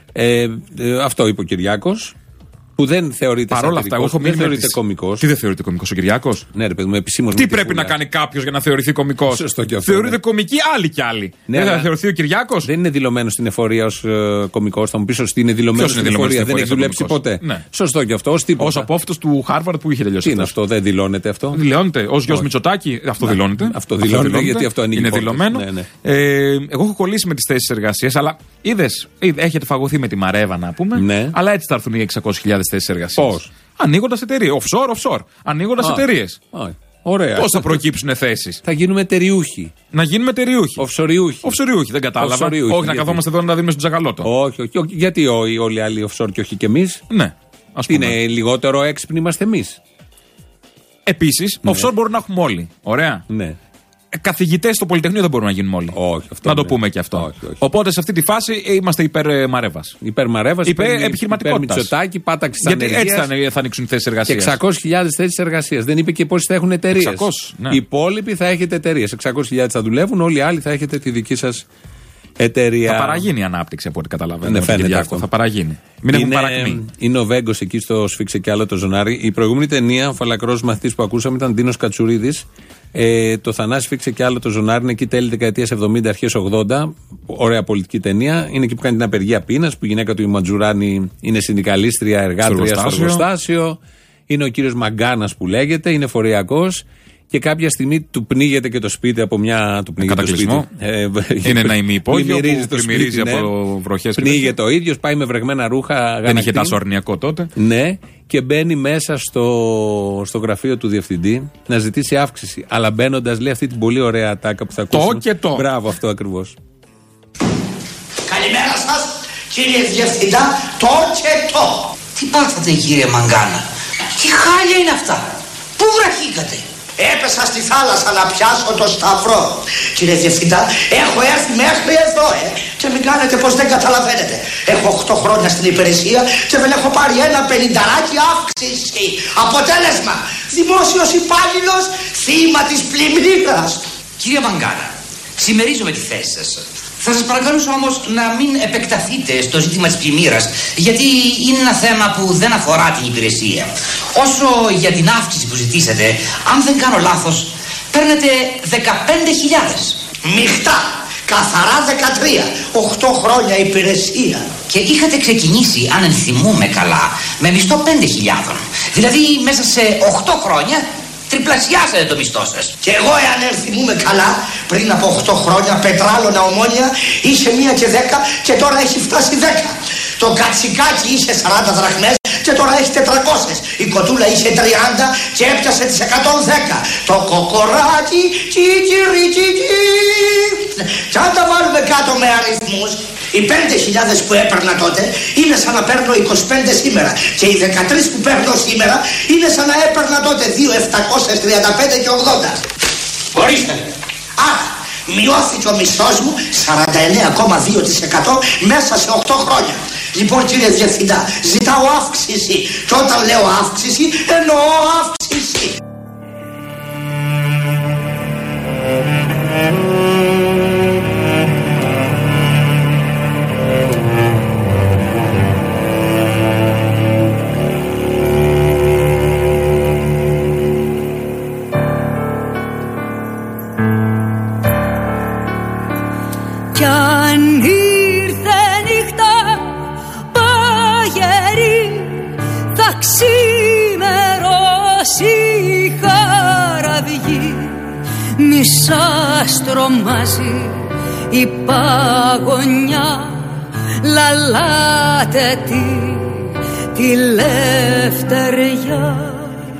Αυτό είπε ο Κυριάκος, που δεν θεωρείται κωμικός. Τι δεν θεωρείται κωμικός ο Κυριάκος? Ναι, ρε παιδί μου, επισήμως. Τι πρέπει να κάνει κάποιος για να θεωρηθεί κωμικός? Σωστό και αυτό. Θεωρείται κωμική άλλοι κι άλλοι. Ναι, δεν θα θεωρηθεί ο Κυριάκος? Δεν είναι δηλωμένο στην εφορία ως κωμικός. Θα μου πεις ότι είναι δηλωμένο στην εφορία. Δεν έχει δουλέψει ποτέ. Ναι. Σωστό και αυτό. Ως απόφυτος του Χάρβαρντ που είχε τελειώσει. Τι είναι αυτό, δεν δηλώνεται αυτό? Δηλώνεται. Ως γιος Μητσοτάκη, αυτό δηλώνεται. Αυτό δηλώνεται, γιατί αυτό ανοίγει. Είναι δηλωμένο. Εγώ έχω κολλήσει με τις θέσεις εργασίας, αλλά είδες, έχετε φαγωθεί με τη Μαρέβα να πούμε. Αλλά έτσι θα έρθουν οι 600.000 θέσεις εργασίας. Πώς? Ανοίγοντας εταιρείες. Offshore. Ανοίγοντας εταιρείες. Ωραία. Πώς θα προκύψουν θέσεις? Θα γίνουμε εταιριούχοι. Να γίνουμε εταιριούχοι. Offshoreούχοι. Δεν κατάλαβα. Όχι να καθόμαστε εδώ να τα δίνουμε στον Τζακαλώτο. Όχι. Γιατί όλοι οι άλλοι offshore και όχι και εμείς? Ναι. Είναι λιγότερο έξυπνοι είμαστε εμείς. Επίσης, offshore μπορούν να έχουμε όλοι. Ωραία. Ναι. Καθηγητές στο Πολυτεχνείο δεν μπορούμε να γίνουμε όλοι. Όχι, αυτό να το πούμε και αυτό. Όχι. Οπότε σε αυτή τη φάση είμαστε υπέρ Μαρέβας. Υπέρ Μαρέβας, υπέρ επιχειρηματικότητας. Υπέρ Μητσοτάκη, πάταξη της ανεργίας. Γιατί έτσι θα ανοίξουν θέσεις εργασίας. Και 600.000 θέσεις εργασίας. Δεν είπε και πόσοι θα έχουν εταιρείες. 600, ναι. Οι υπόλοιποι θα έχετε εταιρείες. 600.000 θα δουλεύουν, όλοι οι άλλοι θα έχετε τη δική σας εταιρεία. Θα παραγίνει η ανάπτυξη από ό,τι καταλαβαίνω. Ναι, φαίνεται αυτό. Θα παραγίνει. Μην έχουμε παρακμή. Είναι ο Βέγκος εκεί στο Σφίξε κι άλλο το ζωνάρι. Η προηγούμενη ταινία, ο φαλακρός μαθητής που ακούσαμε, ήταν Ντίνος Κατσουρίδης. Το Θανάση Σφίξε κι άλλο το ζωνάρι είναι εκεί τέλη δεκαετίας 70, αρχές 80. Ωραία πολιτική ταινία. Είναι εκεί που κάνει την απεργία πείνας, που η γυναίκα του η Ματζουράνη είναι συνδικαλίστρια, εργάτρια στο εργοστάσιο. Είναι ο κύριος Μαγκάνας που λέγεται, είναι φοριακός. Και κάποια στιγμή του πνίγεται και το σπίτι από μια. Του πνίγεται το σπίτι. Είναι ένα ημιυπόγειο που πλημμυρίζει από βροχές. Πνίγεται ο ίδιος, πάει με βρεγμένα ρούχα. Δεν είχε τάσο ορνιακό τότε. Ναι, και μπαίνει μέσα στο γραφείο του διευθυντή να ζητήσει αύξηση. Αλλά μπαίνοντας λέει αυτή την πολύ ωραία ατάκα που θα ακούσουμε. Το και το. Μπράβο, αυτό ακριβώς. Καλημέρα σας, κύριε Διευθυντά. Το και το. Τι πάθατε, κύριε Μαγκάνα? Τι χάλια είναι αυτά? Πού βραχήκατε? Έπεσα στη θάλασσα να πιάσω το σταυρό. Κύριε Διευθυντά, έχω έρθει μέχρι εδώ, και μην κάνετε πως δεν καταλαβαίνετε. Έχω 8 χρόνια στην υπηρεσία και δεν έχω πάρει ένα 50 αύξηση. Αποτέλεσμα, δημόσιος υπάλληλος, θύμα της πλημμύρας. Κύριε Μαγκάνα, συμμερίζομαι τη θέση σας. Θα σας παρακαλούσα όμως να μην επεκταθείτε στο ζήτημα της πλημμύρας, γιατί είναι ένα θέμα που δεν αφορά την υπηρεσία. Όσο για την αύξηση που ζητήσατε, αν δεν κάνω λάθος, παίρνετε 15.000. Μιχτά, καθαρά 13, 8 χρόνια υπηρεσία. Και είχατε ξεκινήσει, αν ενθυμούμε καλά, με μισθό 5.000. Δηλαδή μέσα σε 8 χρόνια τριπλασιάσατε το μισθό σας. Και εγώ, εάν ενθυμούμε καλά, πριν από 8 χρόνια πετράλωνα Ομόνια είχε 1 και 10 και τώρα έχει φτάσει 10. Το κατσικάκι είχε 40 δραχμές και τώρα έχει 400. Η κοτούλα είχε 30 και έπιασε τις 110. Το κοκοράκι, τσικιρι τσικι, Και αν τα βάλουμε κάτω με αριθμούς, οι 5.000 που έπαιρνα τότε είναι σαν να παίρνω 25 σήμερα. Και οι 13 που παίρνω σήμερα είναι σαν να έπαιρνα τότε 2.735 και 80. Ορίστε. Άρα, μειώθηκε ο μισθός μου 49,2% μέσα σε 8 χρόνια. Λοιπόν, κύριε Διευθυντά, ζητάω αύξηση. Και όταν λέω αύξηση, εννοώ αύξηση. Κι αν ήρθε νύχτα παγερή, θα ξημερώσει η χαραυγή. Μισά στρωμάζει η παγωνιά, λαλάτε τη λευτεριά.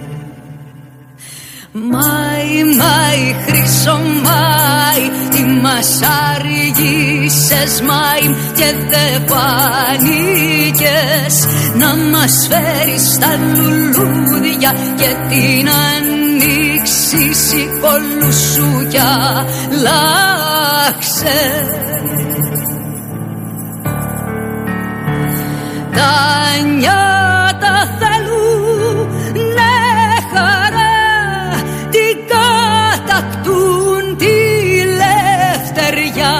Μάι, χρυσομάι, τι μας άργησες μάι, και δε πανίκες να μας φέρεις τα λουλούδια και την ανοίξη σηκολούσου κι αλλάξε. Τα νιάτα θέλουνε χαρά, την κατακτούν τη λευτεριά.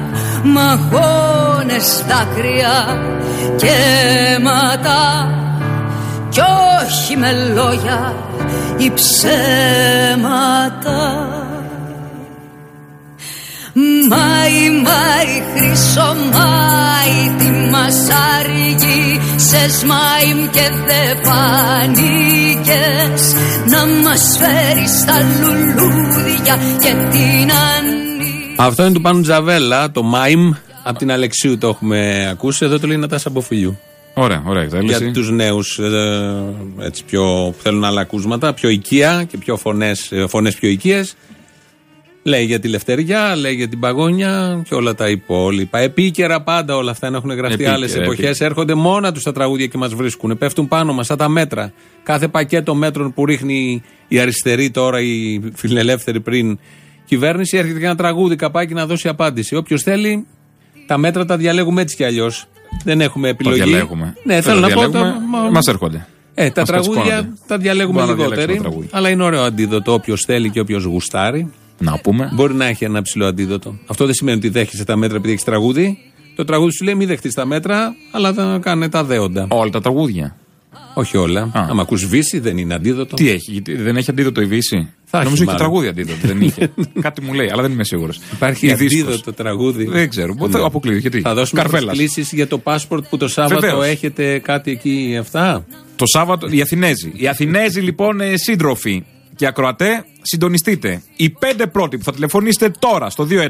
Μαγώνες, δάκρυα και αίματα, κι όχι με λόγια ή ψέματα. Μάι, χρυσομάι, τι μας άργησες μάι, και δε πανίκες να μας φέρεις τα λουλούδια και την ανοίξη. Αυτό είναι του Πάνου Τζαβέλα, το Μάιμ, από την Αλεξίου το έχουμε ακούσει. Εδώ το λέει Νατάσα Μποφιλιού. Ωραία, εκτέλεση. Για τους νέους έτσι πιο, που θέλουν άλλα ακούσματα, πιο οικία και πιο φωνές πιο οικίες. Λέει για τη Λευτεριά, λέει για την Παγόνια και όλα τα υπόλοιπα. Επίκαιρα πάντα όλα αυτά, έχουν γραφτεί άλλες εποχές. Έρχονται μόνα τους τα τραγούδια και μας βρίσκουν. Πέφτουν πάνω μας σαν τα μέτρα. Κάθε πακέτο μέτρων που ρίχνει η αριστερή τώρα, η φιλελεύθερη πριν κυβέρνηση, έρχεται και ένα τραγούδι καπάκι να δώσει απάντηση. Όποιος θέλει, τα μέτρα τα διαλέγουμε έτσι κι αλλιώς. Δεν έχουμε επιλογή. Τα διαλέγουμε. Ναι, θέλω να πω. Μας έρχονται. Τα τραγούδια τα διαλέγουμε λιγότεροι. Αλλά είναι ωραίο αντίδοτο. Όποιος θέλει και όποιος γουστάρει. Να πούμε. Μπορεί να έχει ένα ψηλό αντίδοτο. Αυτό δεν σημαίνει ότι δέχεσαι τα μέτρα επειδή έχει τραγούδι. Το τραγούδι σου λέει μην δεχτείς τα μέτρα, αλλά θα κάνε τα δέοντα. Όλα τα τραγούδια. Όχι όλα. Αν ακούς Βύση, δεν είναι αντίδοτο. Τι έχει, δεν έχει αντίδοτο η Βύση? Νομίζω είχε τραγούδι αντίδοτο. Δεν είχε. Κάτι μου λέει, αλλά δεν είμαι σίγουρος. Υπάρχει αντίδοτο τραγούδι. Δεν ξέρω. Αποκλείω. Γιατί. Θα δώσουμε προσκλήσεις για το πάσπορτ που το Σάββατο έχετε κάτι εκεί αυτά. Το Σάββατο, οι Αθηνέζοι. Οι Αθηνέζοι λοιπόν σύντροφοι και ακροατέ, συντονιστείτε. Οι 5 πρώτοι που θα τηλεφωνήσετε τώρα στο 211-200-8200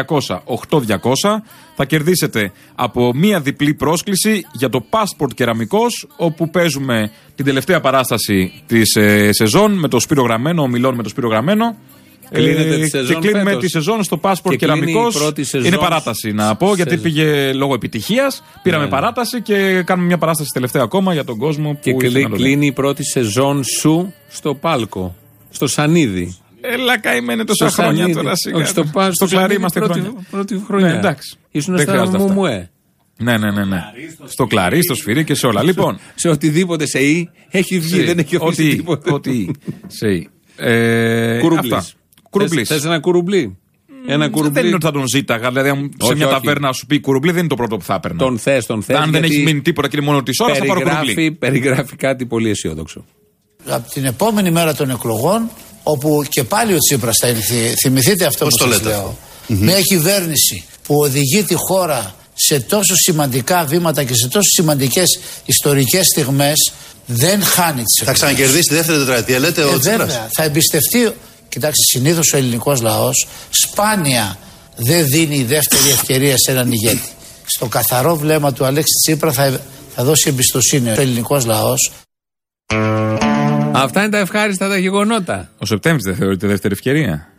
θα κερδίσετε από μία διπλή πρόσκληση για το Passport Κεραμικός, όπου παίζουμε την τελευταία παράσταση της σεζόν με το Σπύρο Γραμμένο, ομιλών με το Σπύρο Γραμμένο. Και κλείνουμε τη σεζόν στο Passport Κεραμικός. Είναι παράταση να πω, γιατί πήγε λόγω επιτυχίας. Πήραμε παράταση και κάνουμε μια παράσταση τελευταία ακόμα για τον κόσμο. Και κλείνει η πρώτη σεζόν σου στο Πάλκο. Στο Σανίδι. Έλα καημένε τόσα χρόνια τώρα. Όχι, στο Κλαρί είμαστε πρώτη χρονιά. Ναι, εντάξει. Ήσουν στα Μουμουέ. Ναι. Στο Κλαρί, στο Σφυρί και σε όλα. Λοιπόν. Σε οτιδήποτε σε ή έχει βγει, δεν έχει οφείλει τίποτα. Ό,τι σε ή. Κουρουμπλής. Θες ένα κουρουμπλί? Δεν είναι ότι θα τον ζήταγα. Δηλαδή, σε μια ταβέρνα να σου πει κουρουμπλί, δεν είναι το πρώτο που θα έπαιρνα. Τον θες. Αν δεν έχει μείνει τίποτα και είναι μόνο τη ώρα, θα πάρω κουρουμπλί. Περιγράφει κάτι πολύ αισιόδοξο. Από την επόμενη μέρα των εκλογών, όπου και πάλι ο Τσίπρας θα έρθει, θυμηθείτε αυτό που σας λέω. Μια κυβέρνηση που οδηγεί τη χώρα σε τόσο σημαντικά βήματα και σε τόσο σημαντικές ιστορικές στιγμές, δεν χάνει τις εκλογές. Θα ξανακερδίσει τη δεύτερη τετραετία, λέτε ο Τσίπρας. Βέβαια, θα εμπιστευτεί. Κοιτάξτε, συνήθως ο ελληνικός λαός σπάνια δεν δίνει δεύτερη ευκαιρία σε έναν ηγέτη. Στο καθαρό βλέμμα του Αλέξη Τσίπρα θα δώσει εμπιστοσύνη ο ελληνικός λαός. Αυτά είναι τα ευχάριστα τα γεγονότα. Ο Σεπτέμβρης δεν θεωρείται δεύτερη ευκαιρία?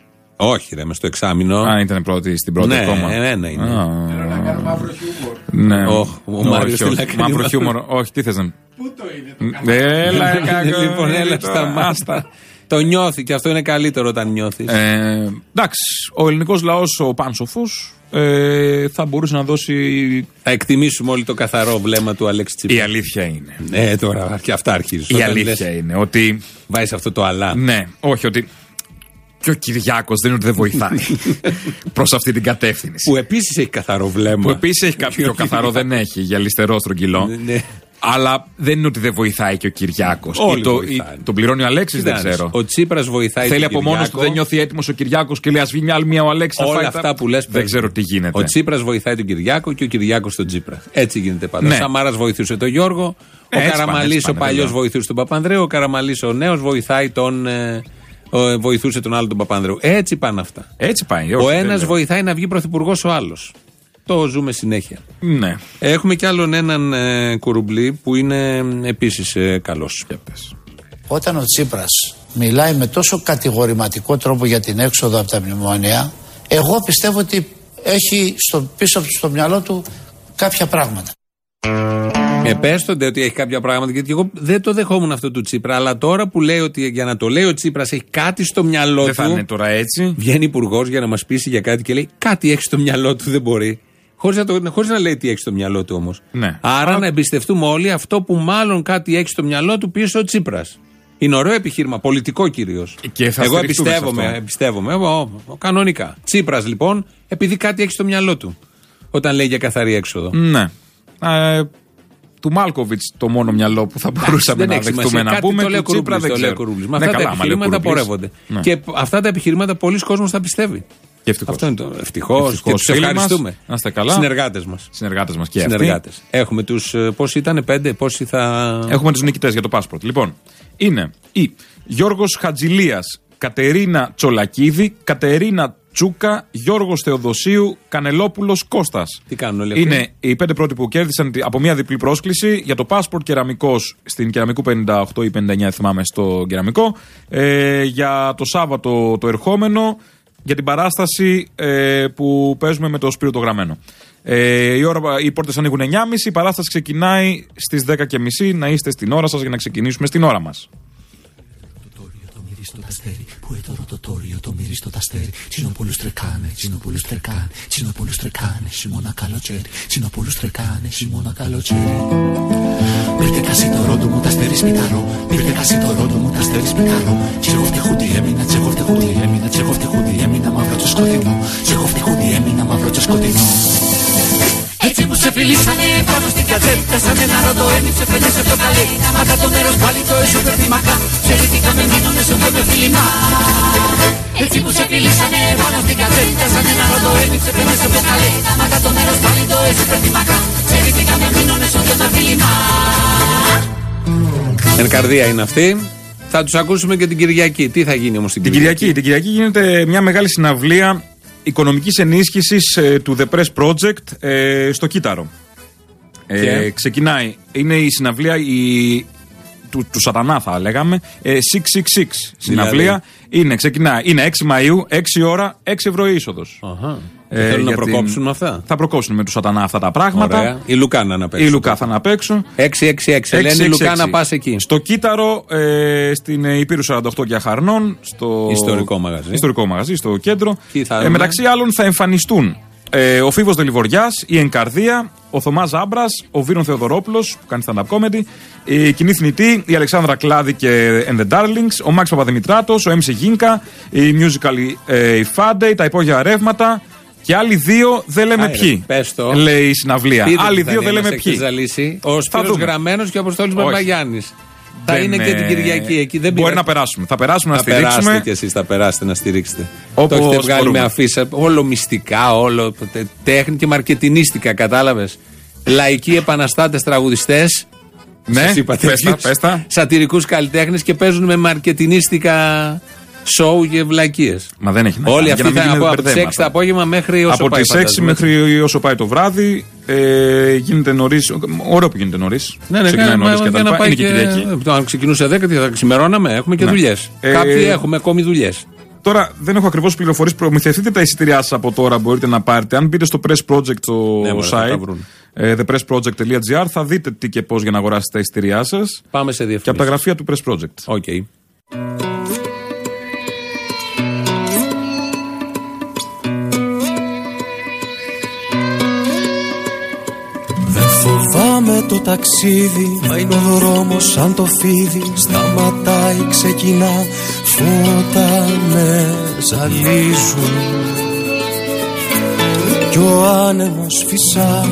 Όχι, ρε, μες στο εξάμηνο. Α, ήταν πρώτη στην πρώτη ακόμα. Ναι. Έλα να κάνω μαύρο χιούμορ. Ναι. Ο Μάριος θέλει να κάνει μαύρο χιούμορ. Όχι, τι θες να. Πού το είναι. Έλα, λοιπόν, έλα, σταμάτα. Το νιώθει και αυτό είναι καλύτερο όταν νιώθεις. Εντάξει, ο ελληνικός λαός, ο πάνσοφος, θα μπορούσε να δώσει. Θα εκτιμήσουμε όλοι το καθαρό βλέμμα του Αλέξη Τσίπρα. Η αλήθεια είναι. Τώρα και αυτά αρχίζουν. Η αλήθεια είναι ότι. Βάζεις αυτό το αλλά. Ναι, όχι ότι. Και ο Κυριάκος δεν είναι ότι δεν βοηθάει προς αυτή την κατεύθυνση. Που επίσης έχει καθαρό βλέμμα. Που επίσης έχει κάποιο καθαρό, δεν έχει για αριστερό στρογγυλό. Αλλά δεν είναι ότι δεν βοηθάει και ο Κυριάκος. Τον πληρώνει ο Αλέξης, δεν ξέρω. Ο Τσίπρας βοηθάει. Θέλει από μόνος του, δεν νιώθει έτοιμος ο Κυριάκος και λέει ας βγει άλλη μια ο Αλέξης. Όλα αυτά που λες. Δεν ξέρω τι γίνεται. Ο Τσίπρας βοηθάει τον Κυριάκο και ο Κυριάκος τον Τσίπρα. Έτσι γίνεται πάντα. Ο Σαμάρας βοηθούσε τον Γιώργο. Ο Καραμαλής ο παλιός βοηθούσε τον Παπανδρέου. Ο Καραμαλής ο νέος βοηθούσε τον άλλο τον Παπανδρέου. Έτσι πάνε αυτά. Έτσι πάει. Ο ένας βοηθάει να βγει πρωθυπουργός ο άλλος. Το ζούμε συνέχεια. Ναι. Έχουμε κι άλλον έναν κουρουμπλί που είναι επίσης καλός. Όταν ο Τσίπρας μιλάει με τόσο κατηγορηματικό τρόπο για την έξοδο από τα μνημόνια, εγώ πιστεύω ότι έχει πίσω στο μυαλό του κάποια πράγματα. Επέστονται ότι έχει κάποια πράγματα, γιατί εγώ δεν το δεχόμουν αυτό του Τσίπρα. Αλλά τώρα που λέει ότι για να το λέει ο Τσίπρας έχει κάτι στο μυαλό του. Δεν θα είναι τώρα έτσι. Βγαίνει υπουργός για να μας πείσει για κάτι και λέει κάτι έχει στο μυαλό του, δεν μπορεί. Χωρίς να λέει τι έχει στο μυαλό του όμως. Ναι. Άρα να εμπιστευτούμε όλοι αυτό που μάλλον κάτι έχει στο μυαλό του πίσω ο Τσίπρας. Είναι ωραίο επιχείρημα, πολιτικό κυρίως. Εγώ εμπιστεύομαι κανονικά. Τσίπρας λοιπόν, επειδή κάτι έχει στο μυαλό του όταν λέει για καθαρή έξοδο. Ναι. Του Μάλκοβιτς το μόνο μυαλό που θα μπορούσαμε να δεχτούμε να πούμε. Το λέει ο Κουρούμπλης. Με αυτά τα επιχειρήματα πορεύονται. Και αυτά τα επιχειρήματα πολλοί κόσμος θα πιστεύει. Αυτό είναι το ευτυχώς. Και τους ευχαριστούμε. Να είστε καλά. Συνεργάτες μας. Συνεργάτες και συνεργάτες. Έχουμε τους. Πόσοι ήταν, 5, πόσοι θα. Έχουμε τους νικητές για το passport. Λοιπόν, είναι η Γιώργος Χατζηλίας, Κατερίνα Τσολακίδη, Κατερίνα Τσούκα, Γιώργος Θεοδοσίου, Κανελόπουλος Κώστας. Τι κάνουν όλοι αυτοί? Είναι οι 5 πρώτοι που κέρδισαν από μια διπλή πρόσκληση για το passport κεραμικός στην Κεραμικού 58 ή 59, θυμάμαι, στο Κεραμικό. Για το Σάββατο το ερχόμενο. Για την παράσταση που παίζουμε με το Σπύρο το Γραμμένο. Οι πόρτες ανοίγουν 9.30, η παράσταση ξεκινάει στις 10.30. Να είστε στην ώρα σας για να ξεκινήσουμε στην ώρα μας. Το ταστέρι, που το ρωτοτόριο, το μυρίστο ταστέρι. Συνοπούλους τρεκάνε, συνοπούλους τρεκάνε, συνοπούλους τρεκάνε, χειμώνα καλοτσέρι, συνοπούλους τρεκάνε, χειμώνα καλοτσέρι. Πήρτε κασί το ρόντο μου, ταστέρι σπιταρό, πήρτε κασί το ρόντο μου, ταστέρι σπιταρό. Τσεχόφτε χούντι έμεινα, τσεχόφτε χούντι έμεινα, τσεχόφτε χούντι έμεινα, μαύρο και σκοτεινό, τσεχόφτε χούντι έμεινα, μαύρο και σκοτεινό. Έτσι που σε φιλήσανε πάνω στην κατσέλτα, σαν ένα ρόντο ένιψε φαινιέσαι πιο καλή. Μακά το μέρος πάλι το έσωπε τη μακά, σε ρητήκαμε μείνωνε σε με φιλινά. Έτσι που σε φιλήσανε πάνω στην κατσέλτα, σαν ένα ρόντο ένιψε φαινιέσαι πιο καλή. Μακά το μέρος πάλι το έσωπε τη μακά, σε ρητήκαμε μείνωνε σε με φιλινά. Εν καρδία είναι αυτή. Θα τους ακούσουμε και την Κυριακή. Τι θα γίνει όμως την Κυριακή? Την Κυριακή γίνεται μια μεγάλη συναυλία οικονομικής ενίσχυσης του The Press Project στο Κύτταρο. Ξεκινάει, είναι η συναυλία του σατανά θα λέγαμε, 666 συναυλία. Ξεκινάει, είναι 6 Μαΐου, 6 ώρα, 6 ευρώ η είσοδος. Θέλουν να προκόψουν αυτά. Θα προκόψουν με του σατανά αυτά τα πράγματα. Ωραία. Η Λουκά να παίξει. Η Λουκά θα να παίξω. 666. Λένε η Λουκά να πας εκεί. Στο Κύτταρο, στην Υπήρου 48 για Χαρνών. Στο ιστορικό μαγαζί, στο κέντρο. Μεταξύ άλλων θα εμφανιστούν ο Φίβος Δελιβοριάς, η Ενκαρδία, ο Θωμάς Ζάμπρας, ο Βύρον Θεοδωρόπουλος που κάνει stand-up comedy, η Κοινή Θνητή, η Αλεξάνδρα Κλάδη και And the Darlings, ο Μάξ Παπαδημητράτος, ο MC Γίνκα, η Musical η Φάντεϊ, τα υπόγεια ρεύματα. Και άλλοι 2 δεν λέμε ποιοι. Λέει η συναυλία. Άλλοι 2 δεν λέμε ποιοι. Ο Σπύρος Γραμμένος και ο Αποστόλης Μπαρμπαγιάννης. Θα είναι και την Κυριακή εκεί. Δεν μπορεί να περάσουμε. Θα περάσουμε να στηρίξουμε. Θα περάσετε κι εσείς, θα περάσετε να στηρίξετε. Το έχετε βγάλει με αφίσα. Όλο μυστικά, όλο τέχνη και μαρκετινίστικα, κατάλαβες. Λαϊκοί επαναστάτες τραγουδιστές. Ναι, πέστα. Σατυρικούς καλλιτέχνες και παίζουν με μαρκετινίστικα σοου και βλακίες. Μα δεν έχει να κάνει. Όλοι αυτοί θα από τις 6 το απόγευμα μέχρι όσο πάει. Από τις 6 μέχρι όσο πάει το βράδυ. Γίνεται νωρίς. Ωραίο που γίνεται νωρίς. Ναι, ξεκινάει νωρίς και τα λοιπά. Είναι και Κυριακή. Αν ξεκινούσε 10, θα ξημερώναμε. Έχουμε και δουλειές. Κάποιοι έχουμε ακόμη δουλειές. Τώρα δεν έχω ακριβώς πληροφορίες. Προμηθευτείτε τα εισιτήριά σας από τώρα. Μπορείτε να πάρετε. Αν μπείτε στο Press Project στο site, thepressproject.gr, θα δείτε τι και πώς για να αγοράσετε τα εισιτήριά σας. Πάμε σε διαφημίσεις. Και από τα γραφεία του Press Project. Okay. Φοβάμαι το ταξίδι, μα είναι ο δρόμος σαν το φίδι. Σταματάει, ξεκινά, φώτα με ζαλίζουν κι ο άνεμος φυσά.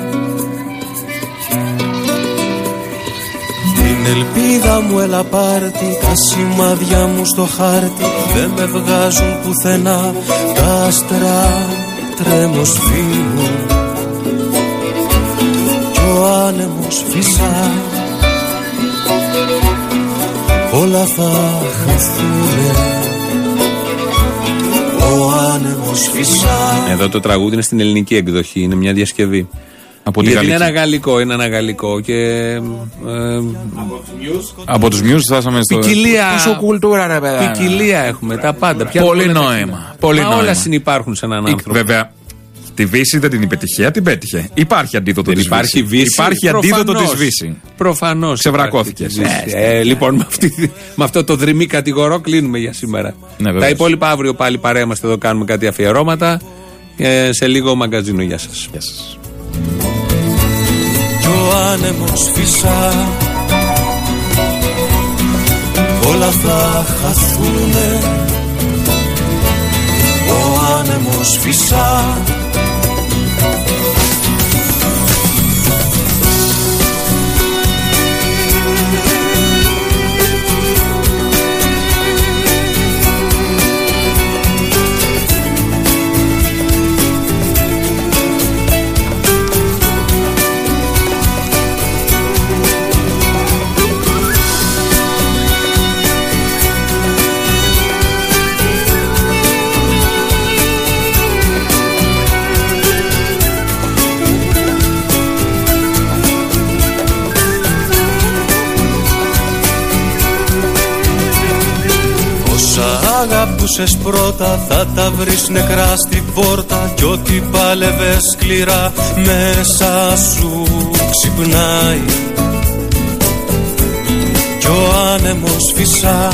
Την ελπίδα μου έλα πάρτι, τα σημάδια μου στο χάρτη δεν με βγάζουν πουθενά. Τα άστρα τρέμος φύγουν, ο άνεμος φυσά, όλα θα χαθούνε. Ο άνεμος φυσά. Εδώ το τραγούδι είναι στην ελληνική εκδοχή, είναι μια διασκευή. Από γιατί είναι ένα γαλλικό και. Από τους Μιούς φτάσαμε στο. Πόσο κουλτούρα, ρε παιδά. Ποικιλία έχουμε, τα πάντα. Πολύ νόημα. Όλα συνυπάρχουν σε έναν άνθρωπο. Βέβαια. Τη Βύση δεν την είπε τυχαία, την πέτυχε. Υπάρχει αντίδοτο της Βύση. Υπάρχει αντίδοτο της Βύση. Προφανώς. Ξεβρακώθηκε. Λοιπόν, με αυτό το δρυμή κατηγορό κλείνουμε για σήμερα. Ναι, τα υπόλοιπα αύριο πάλι παρέα είμαστε εδώ, κάνουμε κάτι αφιερώματα. Σε λίγο μαγκαζίνο. Γεια σας. Κι ο άνεμος φυσά, όλα θα χαθούνε. Ο άνεμος φυσά. Αγαπούσες πρώτα θα τα βρεις νεκρά στην πόρτα κι ό,τι πάλευες σκληρά μέσα σου ξυπνάει κι ο άνεμος φυσά.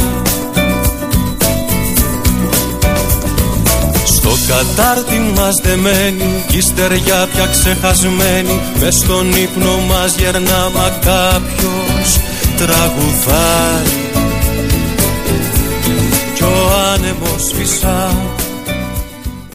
Στο κατάρτι μας δεμένη κι η στεριά πια ξεχασμένη, μες στον ύπνο μας γερνά μα κάποιος τραγουδάει κι ο άνεμος φυσά.